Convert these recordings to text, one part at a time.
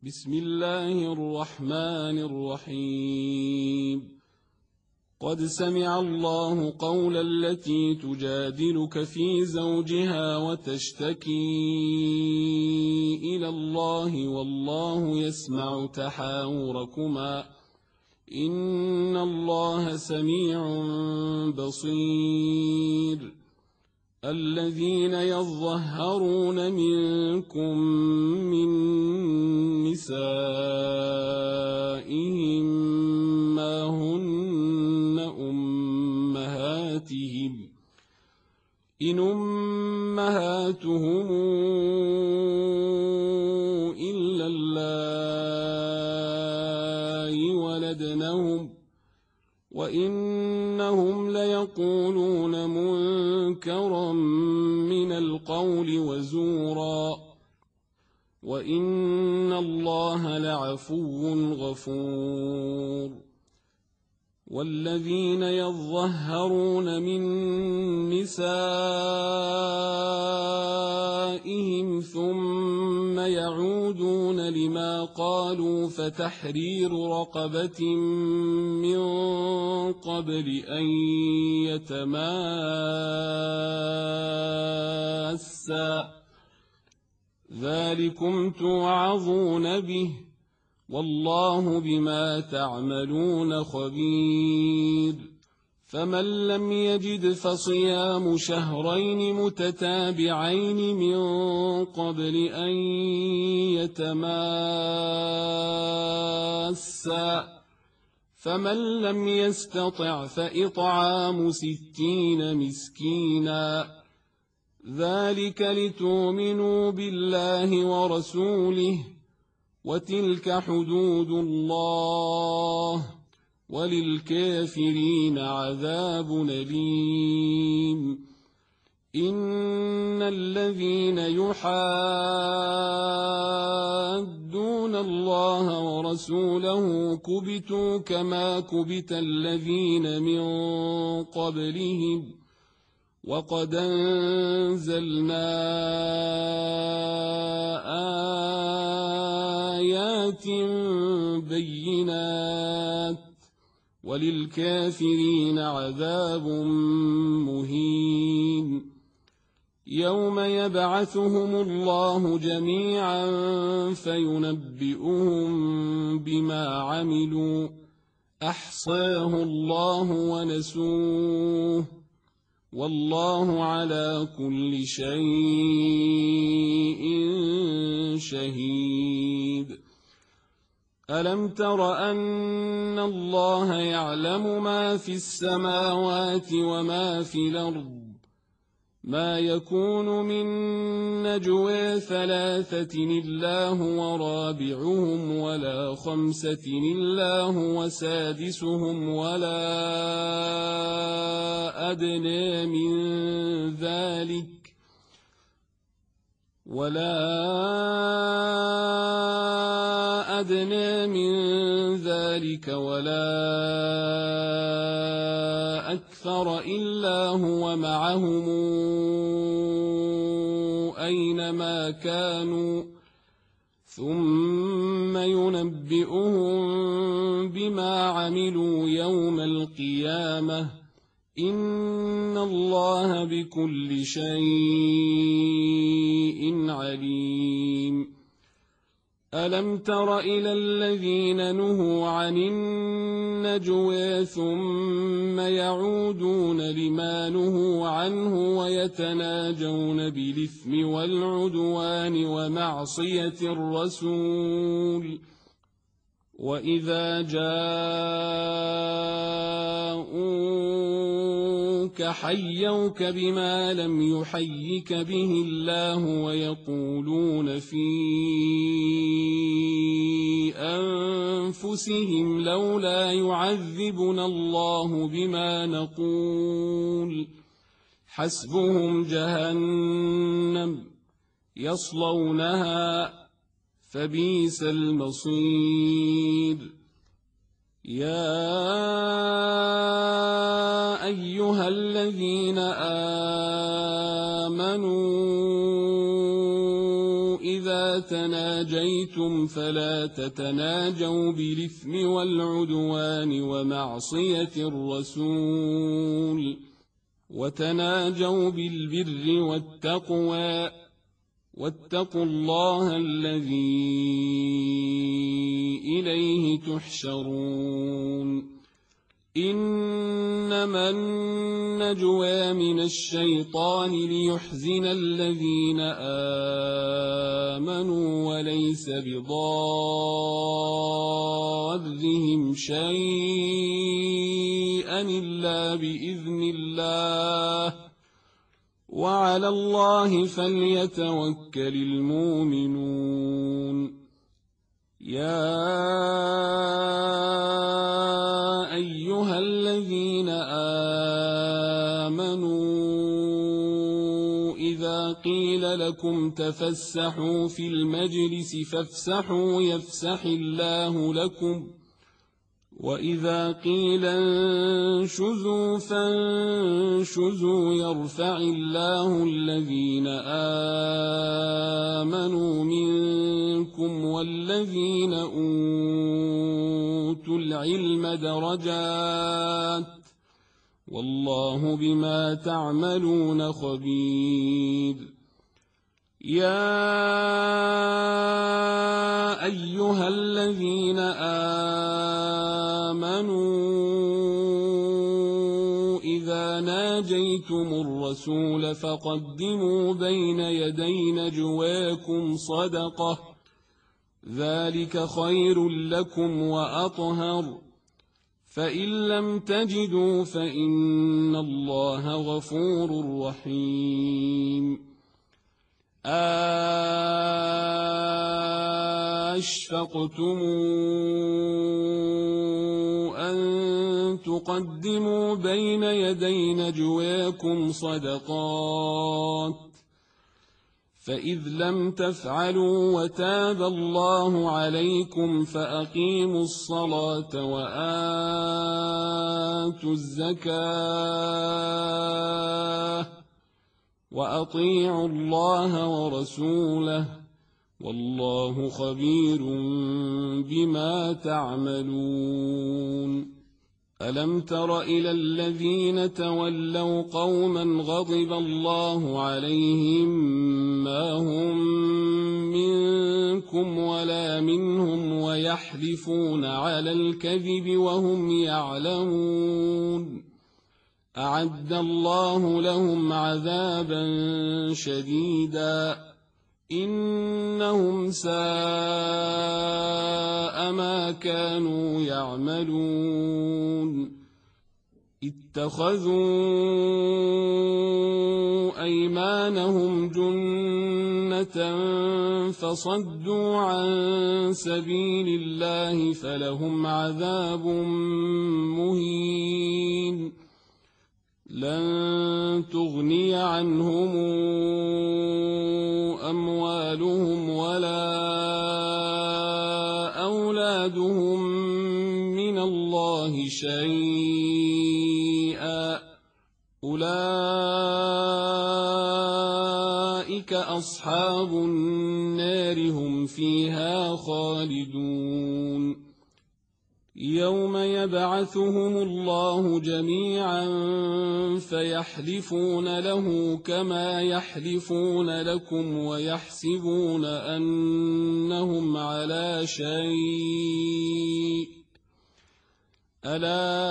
بسم الله الرحمن الرحيم. قد سمع الله قول التي تجادلك في زوجها وتشتكي إلى الله والله يسمع تحاوركما إن الله سميع بصير. الذين يظهرون منكم من نسائهم ما هن أمهاتهم إن أمهاتهم إلا اللائي ولدنهم وإنهم ليقولون منكرا من القول وزورا وإن الله لعفو غفور. والذين يظهرون من نسائهم ثم يعودون لما قالوا فتحرير رقبة من قبل أن يتماسا ذلكم توعظون به والله بما تعملون خبير. فمن لم يجد فصيام شهرين متتابعين من قبل أن يتماسا فمن لم يستطع فإطعام 60 مسكينا ذلك لتؤمنوا بالله ورسوله وتلك حدود الله وللكافرين عذاب أليم. إن الذين يحادون الله ورسوله كبتوا كما كبت الذين من قبلهم وقد أنزلنا آيات بينات وللكافرين عذاب مهين. يوم يبعثهم الله جميعا فينبئهم بما عملوا أحصاه الله ونسوه والله على كل شيء شهيد. ألم تر أن الله يعلم ما في السماوات وما في الأرض ما يكون من نجوى 3 إلا هو رابعهم ولا 5 إلا هو سادسهم ولا أدنى من ذلك ولا أكثر إلا هو معهم أينما كانوا ثم ينبئهم بما عملوا يوم القيامة إن الله بكل شيء عليم. ألم تر إلى الذين نهوا عن النجوى ثم يعودون لما نهوا عنه ويتناجون بالإثم والعدوان ومعصية الرسول وإذا جاءوك حيوك بما لم يحيك به الله ويقولون في أنفسهم لولا يعذبنا الله بما نقول حسبهم جهنم يصلونها فبئس المصير. يا أيها الذين آمنوا إذا تناجيتم فلا تتناجوا بالإثم والعدوان ومعصية الرسول، وتناجوا بالبر والتقوى، واتقوا الله الذي إليه تحشرون. إنما النجوى من الشيطان ليحزن الذين آمنوا وليس بضارهم شيئا إلا بإذن الله، وعلى الله فليتوكل المؤمنون. يا أيها الذين آمنوا إذا قيل لكم تفسحوا في المجلس فافسحوا يفسح الله لكم، وإذا قيل انشزوا فانشزوا يرفع الله الذين آمنوا منكم والذين أوتوا العلم درجات، والله بما تعملون خبير. يا أيها الذين آمنوا إذا ناجيتم الرسول فقدموا بين يدي نجواكم صدقة، ذلك خير لكم وأطهر، فإن لم تجدوا فإن الله غفور رحيم. أَشْفَقْتُمْ أَن تُقَدِّمُوا بَيْنَ يَدَيْ نَجْوَاكُمْ صَدَقَاتٍ، فإذ لم تفعلوا وتاب الله عليكم فأقيموا الصلاة وآتوا الزكاة وأطيعوا الله ورسوله، والله خبير بما تعملون. ألم تر إلى الذين تولوا قوما غضب الله عليهم ما هم منكم ولا منهم ويحلفون على الكذب وهم يعلمون، أعد الله لهم عذابا شديدا إنهم ساء ما كانوا يعملون. اتخذوا أيمانهم جنة فصدوا عن سبيل الله فلهم عذاب مهين. لن تغني عنهم أموالهم ولا أولادهم من الله شيئا، أولئك أصحاب النار هم فيها خالدون. يوم يبعثهم الله جميعا فيحلفون له كما يحلفون لكم ويحسبون أنهم على شيء، ألا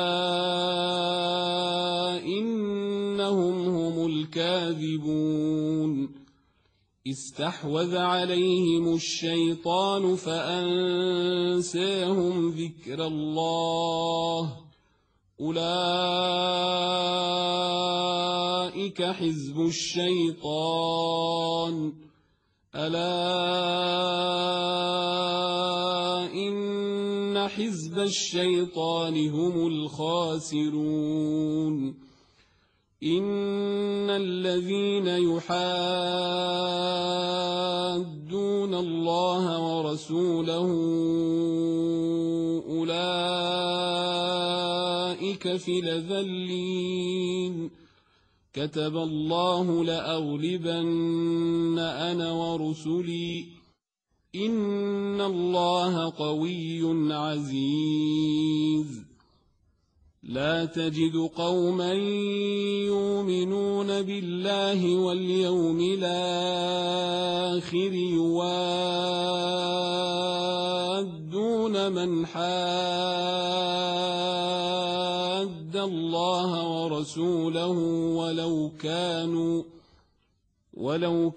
إنهم هم الكاذبون. استحوذ عليهم الشيطان فأنساهم ذكر الله، أولئك حزب الشيطان، ألا إن حزب الشيطان هم الخاسرون. إن الذين يحادون الله ورسوله أولئك في الأذلين، كتب الله لأغلبن أنا ورسلي إن الله قوي عزيز لا تجد قوما يؤمنون بالله واليوم الآخر يوادون من حاد الله ورسوله ولو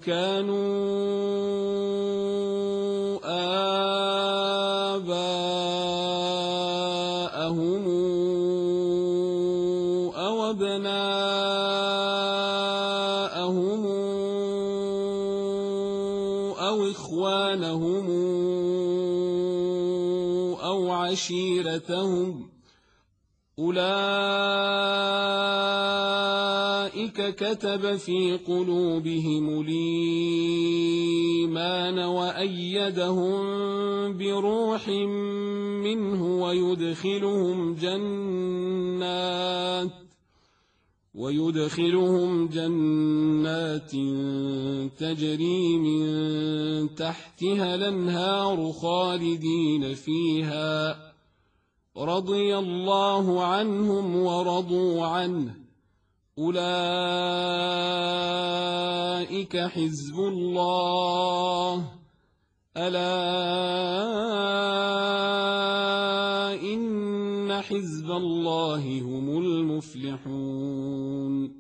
كانوا آباءهم أو أبناءهم أو إخوانهم أو عشيرتهم أولئك كتب في قلوبهم الإيمان وأيدهم بروح منه ويدخلهم جنات تجري من تحتها الأنهار خالدين فيها رضي الله عنهم ورضوا عنه أولئك حزب الله ألا إن حزب الله هم المفلحون